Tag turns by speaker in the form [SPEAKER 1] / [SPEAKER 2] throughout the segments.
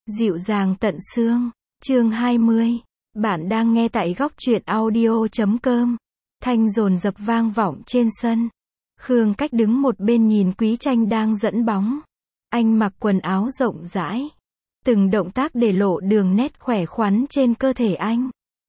[SPEAKER 1] Dịu dàng tận xương. Chương 20. Bạn đang nghe tại góc truyện audio.com. Thanh dồn dập vang vọng trên sân. Khương Cách đứng một bên nhìn Quý Tranh đang dẫn bóng. Anh mặc quần áo rộng rãi. Từng động tác để lộ đường nét khỏe khoắn trên cơ thể anh.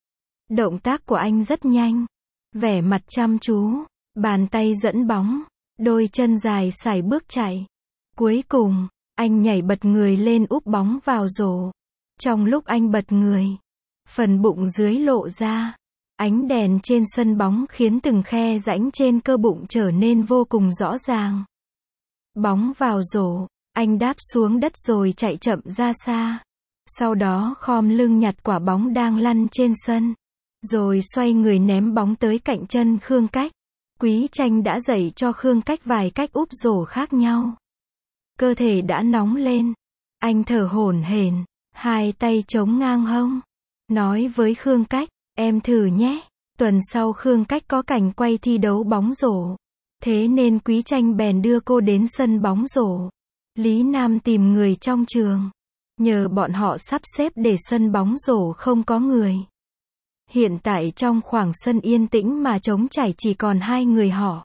[SPEAKER 1] Động tác của anh rất nhanh. Vẻ mặt chăm chú. Bàn tay dẫn bóng. Đôi chân dài sải bước chạy. Cuối cùng, anh nhảy bật người lên úp bóng vào rổ. Trong lúc anh bật người, phần bụng dưới lộ ra. Ánh đèn trên sân bóng khiến từng khe rãnh trên cơ bụng trở nên vô cùng rõ ràng. Bóng vào rổ, anh đáp xuống đất rồi chạy chậm ra xa. Sau đó khom lưng nhặt quả bóng đang lăn trên sân. Rồi xoay người ném bóng tới cạnh chân Khương Cách. Quý Tranh đã dạy cho Khương Cách vài cách úp rổ khác nhau. Cơ thể đã nóng lên. Anh thở hổn hển, hai tay chống ngang hông. Nói với Khương Cách, em thử nhé. Tuần sau Khương Cách có cảnh quay thi đấu bóng rổ. Thế nên Quý Tranh bèn đưa cô đến sân bóng rổ. Lý Nam tìm người trong trường. Nhờ bọn họ sắp xếp để sân bóng rổ không có người. Hiện tại trong khoảng sân yên tĩnh mà trống trải chỉ còn hai người họ.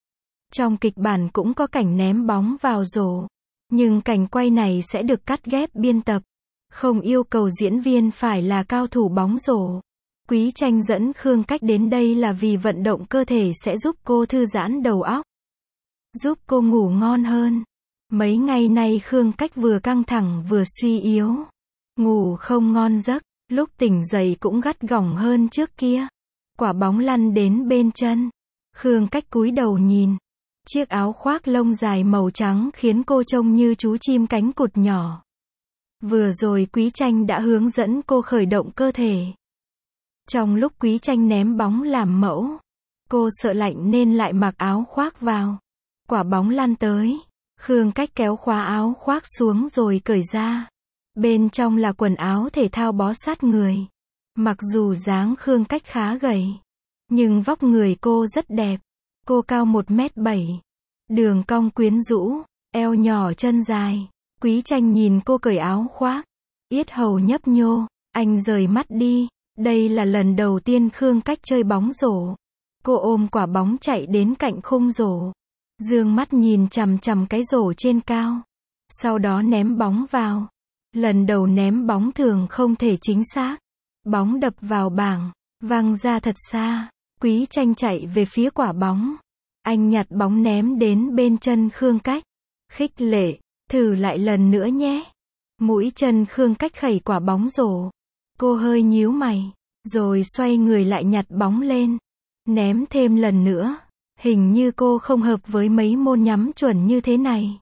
[SPEAKER 1] Trong kịch bản cũng có cảnh ném bóng vào rổ. Nhưng cảnh quay này sẽ được cắt ghép biên tập. Không yêu cầu diễn viên phải là cao thủ bóng rổ. Quý Tranh dẫn Khương Cách đến đây là vì vận động cơ thể sẽ giúp cô thư giãn đầu óc. Giúp cô ngủ ngon hơn. Mấy ngày nay Khương Cách vừa căng thẳng vừa suy yếu. Ngủ không ngon giấc. Lúc tỉnh dậy cũng gắt gỏng hơn trước kia. Quả bóng lăn đến bên chân. Khương Cách cúi đầu nhìn. Chiếc áo khoác lông dài màu trắng khiến cô trông như chú chim cánh cụt nhỏ. Vừa rồi Quý Tranh đã hướng dẫn cô khởi động cơ thể. Trong lúc Quý Tranh ném bóng làm mẫu, cô sợ lạnh nên lại mặc áo khoác vào. Quả bóng lăn tới. Khương Cách kéo khóa áo khoác xuống rồi cởi ra. Bên trong là quần áo thể thao bó sát người. Mặc dù dáng Khương Cách khá gầy, nhưng vóc người cô rất đẹp. Cô cao 1m7. Đường cong quyến rũ, eo nhỏ chân dài. Quý Tranh nhìn cô cởi áo khoác. Yết hầu nhấp nhô. Anh rời mắt đi. Đây là lần đầu tiên Khương Cách chơi bóng rổ. Cô ôm quả bóng chạy đến cạnh khung rổ. Dương mắt nhìn chằm chằm cái rổ trên cao. Sau đó ném bóng vào. Lần đầu ném bóng thường không thể chính xác. Bóng đập vào bảng, văng ra thật xa. Quý Tranh chạy về phía quả bóng. Anh nhặt bóng ném đến bên chân Khương Cách. Khích lệ, thử lại lần nữa nhé. Mũi chân Khương Cách khẩy quả bóng rổ. Cô hơi nhíu mày, rồi xoay người lại nhặt bóng lên. Ném thêm lần nữa. Hình như cô không hợp với mấy môn nhắm chuẩn như thế này.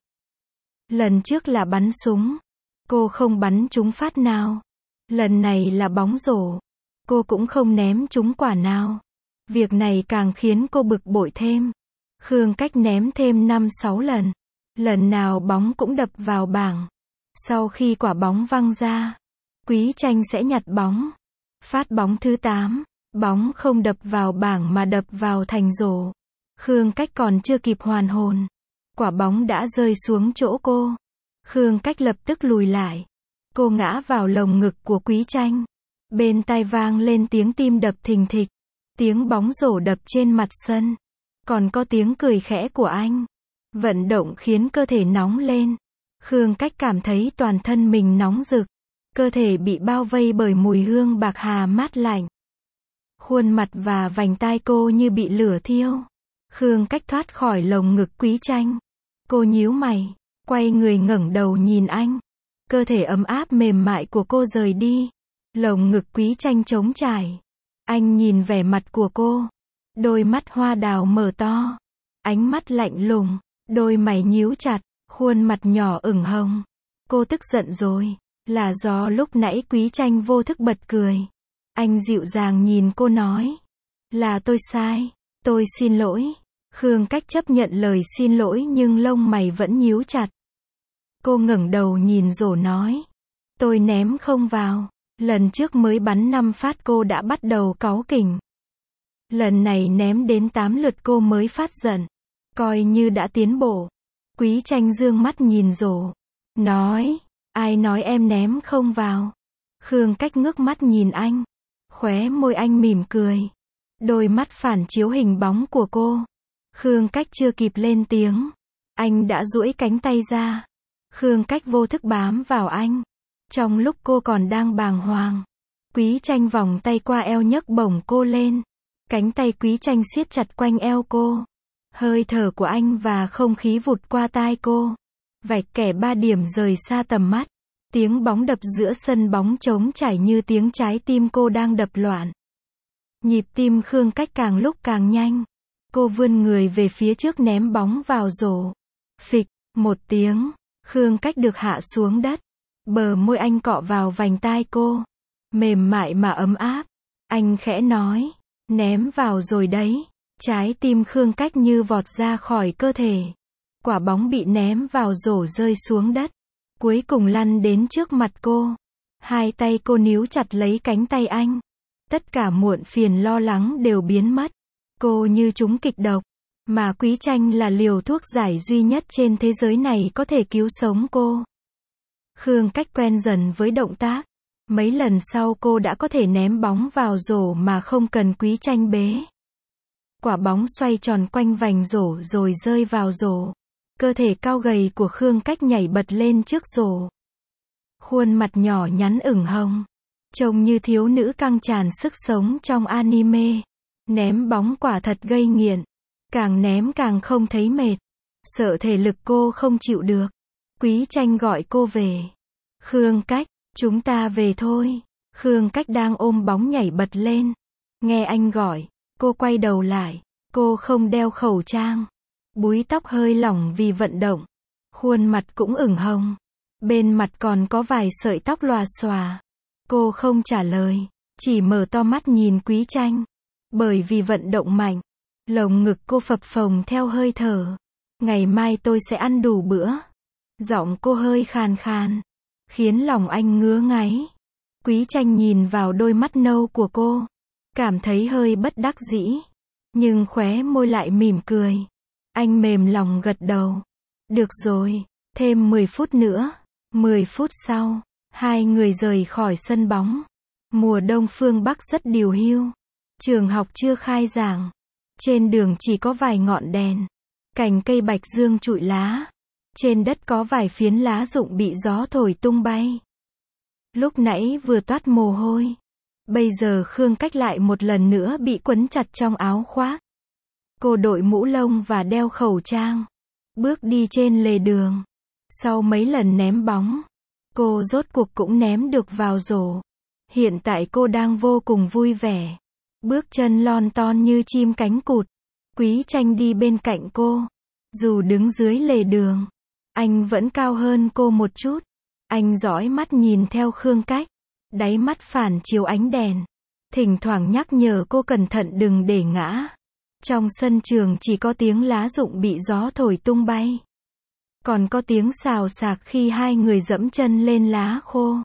[SPEAKER 1] Lần trước là bắn súng. Cô không bắn trúng phát nào. Lần này là bóng rổ. Cô cũng không ném trúng quả nào. Việc này càng khiến cô bực bội thêm. Khương Cách ném thêm 5-6 lần. Lần nào bóng cũng đập vào bảng. Sau khi quả bóng văng ra, Quý Tranh sẽ nhặt bóng. Phát bóng thứ 8. Bóng không đập vào bảng mà đập vào thành rổ. Khương Cách còn chưa kịp hoàn hồn. Quả bóng đã rơi xuống chỗ cô. Khương Cách lập tức lùi lại. Cô ngã vào lồng ngực của Quý Tranh. Bên tai vang lên tiếng tim đập thình thịch. Tiếng bóng rổ đập trên mặt sân. Còn có tiếng cười khẽ của anh. Vận động khiến cơ thể nóng lên. Khương Cách cảm thấy toàn thân mình nóng rực. Cơ thể bị bao vây bởi mùi hương bạc hà mát lạnh. Khuôn mặt và vành tai cô như bị lửa thiêu. Khương Cách thoát khỏi lồng ngực Quý Tranh. Cô nhíu mày, quay người ngẩng đầu nhìn anh. Cơ thể ấm áp mềm mại của cô rời đi. Lồng ngực Quý Tranh trống trải. Anh nhìn vẻ mặt của cô. Đôi mắt hoa đào mở to. Ánh mắt lạnh lùng. Đôi mày nhíu chặt. Khuôn mặt nhỏ ửng hồng. Cô tức giận rồi. Là do lúc nãy Quý Tranh vô thức bật cười. Anh dịu dàng nhìn cô nói. Là tôi sai. Tôi xin lỗi. Khương Cách chấp nhận lời xin lỗi nhưng lông mày vẫn nhíu chặt. Cô ngẩng đầu nhìn rổ nói. Tôi ném không vào. Lần trước mới bắn 5 phát cô đã bắt đầu cáu kỉnh. Lần này ném đến 8 lượt cô mới phát giận. Coi như đã tiến bộ. Quý Tranh dương mắt nhìn rổ. Nói. Ai nói em ném không vào? Khương Cách ngước mắt nhìn anh. Khóe môi anh mỉm cười. Đôi mắt phản chiếu hình bóng của cô. Khương Cách chưa kịp lên tiếng. Anh đã duỗi cánh tay ra. Khương Cách vô thức bám vào anh. Trong lúc cô còn đang bàng hoàng, Quý Tranh vòng tay qua eo nhấc bổng cô lên. Cánh tay Quý Tranh siết chặt quanh eo cô. Hơi thở của anh và không khí vụt qua tai cô. Vạch kẻ 3 điểm rời xa tầm mắt. Tiếng bóng đập giữa sân bóng trống trải như tiếng trái tim cô đang đập loạn. Nhịp tim Khương Cách càng lúc càng nhanh. Cô vươn người về phía trước ném bóng vào rổ. Phịch, một tiếng, Khương Cách được hạ xuống đất. Bờ môi anh cọ vào vành tai cô. Mềm mại mà ấm áp. Anh khẽ nói, ném vào rồi đấy. Trái tim Khương Cách như vọt ra khỏi cơ thể. Quả bóng bị ném vào rổ rơi xuống đất. Cuối cùng lăn đến trước mặt cô. Hai tay cô níu chặt lấy cánh tay anh. Tất cả muộn phiền lo lắng đều biến mất. Cô như trúng kịch độc. Mà Quý Tranh là liều thuốc giải duy nhất trên thế giới này có thể cứu sống cô. Khương Cách quen dần với động tác. Mấy lần sau cô đã có thể ném bóng vào rổ mà không cần Quý Tranh bế. Quả bóng xoay tròn quanh vành rổ rồi rơi vào rổ. Cơ thể cao gầy của Khương Cách nhảy bật lên trước rổ. Khuôn mặt nhỏ nhắn ửng hồng. Trông như thiếu nữ căng tràn sức sống trong anime. Ném bóng quả thật gây nghiện. Càng ném càng không thấy mệt. Sợ thể lực cô không chịu được. Quý Tranh gọi cô về. Khương Cách, chúng ta về thôi. Khương Cách đang ôm bóng nhảy bật lên. Nghe anh gọi, cô quay đầu lại. Cô không đeo khẩu trang. Búi tóc hơi lỏng vì vận động. Khuôn mặt cũng ửng hồng. Bên mặt còn có vài sợi tóc lòa xòa. Cô không trả lời. Chỉ mở to mắt nhìn Quý Tranh. Bởi vì vận động mạnh. Lồng ngực cô phập phồng theo hơi thở. Ngày mai tôi sẽ ăn đủ bữa. Giọng cô hơi khàn khàn. Khiến lòng anh ngứa ngáy. Quý Tranh nhìn vào đôi mắt nâu của cô. Cảm thấy hơi bất đắc dĩ. Nhưng khóe môi lại mỉm cười. Anh mềm lòng gật đầu. Được rồi, thêm 10 phút nữa. 10 phút sau, hai người rời khỏi sân bóng. Mùa đông phương Bắc rất điều hiu. Trường học chưa khai giảng. Trên đường chỉ có vài ngọn đèn. Cành cây bạch dương trụi lá. Trên đất có vài phiến lá rụng bị gió thổi tung bay. Lúc nãy vừa toát mồ hôi. Bây giờ Khương Cách lại một lần nữa bị quấn chặt trong áo khoác. Cô đội mũ lông và đeo khẩu trang. Bước đi trên lề đường. Sau mấy lần ném bóng, cô rốt cuộc cũng ném được vào rổ. Hiện tại cô đang vô cùng vui vẻ. Bước chân lon ton như chim cánh cụt. Quý Tranh đi bên cạnh cô. Dù đứng dưới lề đường, anh vẫn cao hơn cô một chút. Anh dõi mắt nhìn theo Khương Cách. Đáy mắt phản chiếu ánh đèn. Thỉnh thoảng nhắc nhở cô cẩn thận đừng để ngã. Trong sân trường chỉ có tiếng lá rụng bị gió thổi tung bay. Còn có tiếng xào xạc khi hai người dẫm chân lên lá khô.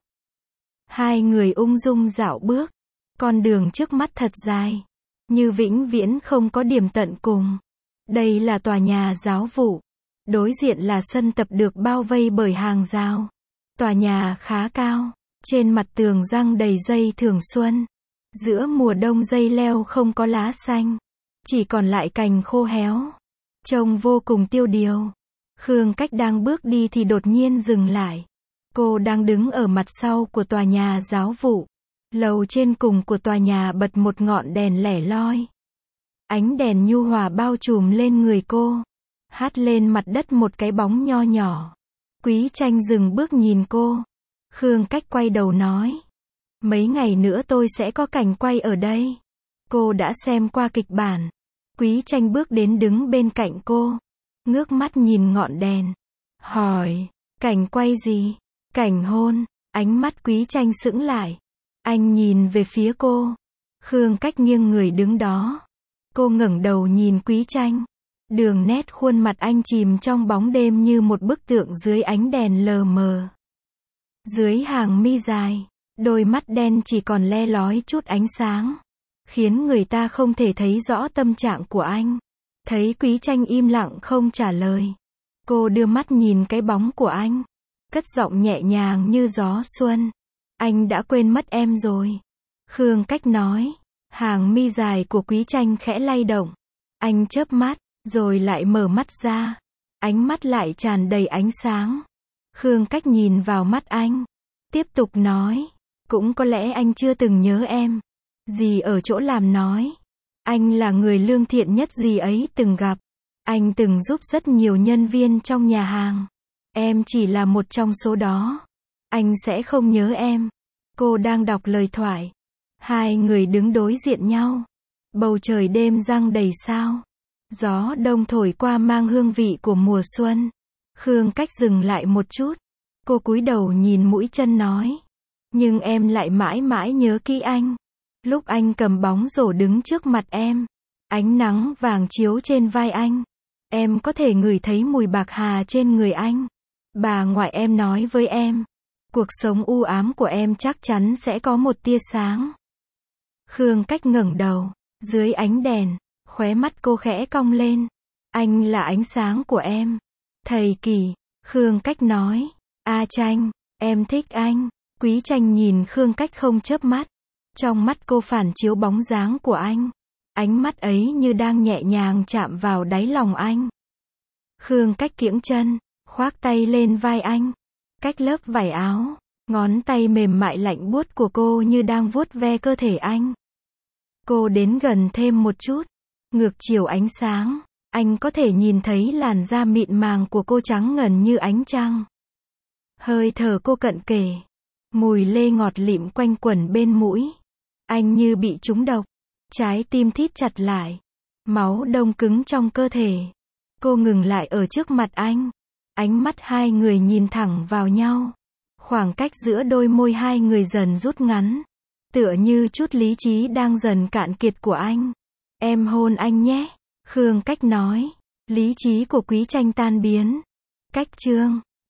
[SPEAKER 1] Hai người ung dung dạo bước. Con đường trước mắt thật dài. Như vĩnh viễn không có điểm tận cùng. Đây là tòa nhà giáo vụ. Đối diện là sân tập được bao vây bởi hàng rào. Tòa nhà khá cao. Trên mặt tường răng đầy dây thường xuân. Giữa mùa đông dây leo không có lá xanh. Chỉ còn lại cành khô héo. Trông vô cùng tiêu điều. Khương Cách đang bước đi thì đột nhiên dừng lại. Cô đang đứng ở mặt sau của tòa nhà giáo vụ. Lầu trên cùng của tòa nhà bật một ngọn đèn lẻ loi. Ánh đèn nhu hòa bao trùm lên người cô. Hắt lên mặt đất một cái bóng nho nhỏ. Quý Tranh dừng bước nhìn cô. Khương Cách quay đầu nói. Mấy ngày nữa tôi sẽ có cảnh quay ở đây. Cô đã xem qua kịch bản. Quý Tranh bước đến đứng bên cạnh cô. Ngước mắt nhìn ngọn đèn. Hỏi, cảnh quay gì? Cảnh hôn. Ánh mắt Quý Tranh sững lại. Anh nhìn về phía cô. Khương Cách nghiêng người đứng đó. Cô ngẩng đầu nhìn Quý Tranh. Đường nét khuôn mặt anh chìm trong bóng đêm như một bức tượng dưới ánh đèn lờ mờ. Dưới hàng mi dài, đôi mắt đen chỉ còn le lói chút ánh sáng. Khiến người ta không thể thấy rõ tâm trạng của anh. Thấy Quý Tranh im lặng không trả lời. Cô đưa mắt nhìn cái bóng của anh. cất giọng nhẹ nhàng như gió xuân. Anh đã quên mất em rồi. Khương Cách nói. Hàng mi dài của Quý Tranh khẽ lay động. Anh chớp mắt, rồi lại mở mắt ra. Ánh mắt lại tràn đầy ánh sáng. Khương Cách nhìn vào mắt anh. Tiếp tục nói. Cũng có lẽ anh chưa từng nhớ em. Dì ở chỗ làm nói. Anh là người lương thiện nhất dì ấy từng gặp. Anh từng giúp rất nhiều nhân viên trong nhà hàng. Em chỉ là một trong số đó. Anh sẽ không nhớ em. Cô đang đọc lời thoại. Hai người đứng đối diện nhau. Bầu trời đêm giăng đầy sao. Gió đông thổi qua mang hương vị của mùa xuân. Khương Cách dừng lại một chút. Cô cúi đầu nhìn mũi chân nói. Nhưng em lại mãi mãi nhớ kỹ anh. Lúc anh cầm bóng rổ đứng trước mặt em. Ánh nắng vàng chiếu trên vai anh. Em có thể ngửi thấy mùi bạc hà trên người anh. Bà ngoại em nói với em. Cuộc sống u ám của em chắc chắn sẽ có một tia sáng. Khương Cách ngẩng đầu. Dưới ánh đèn, khóe mắt cô khẽ cong lên. Anh là ánh sáng của em. Thầy Kỳ. Khương Cách nói. A Tranh, em thích anh. Quý Tranh nhìn Khương Cách không chớp mắt. Trong mắt cô phản chiếu bóng dáng của anh. Ánh mắt ấy như đang nhẹ nhàng chạm vào đáy lòng anh. Khương Cách kiễng chân, khoác tay lên vai anh. Cách lớp vải áo, ngón tay mềm mại lạnh buốt của cô như đang vuốt ve cơ thể anh. Cô đến gần thêm một chút. Ngược chiều ánh sáng, anh có thể nhìn thấy làn da mịn màng của cô trắng ngần như ánh trăng. Hơi thở cô cận kề. Mùi lê ngọt lịm quanh quẩn bên mũi. Anh như bị trúng độc. Trái tim thít chặt lại. Máu đông cứng trong cơ thể. Cô ngừng lại ở trước mặt anh. Ánh mắt hai người nhìn thẳng vào nhau. Khoảng cách giữa đôi môi hai người dần rút ngắn. Tựa như chút lý trí đang dần cạn kiệt của anh. Em hôn anh nhé. Khương Cách nói. Lý trí của Quý Tranh tan biến. Cách chương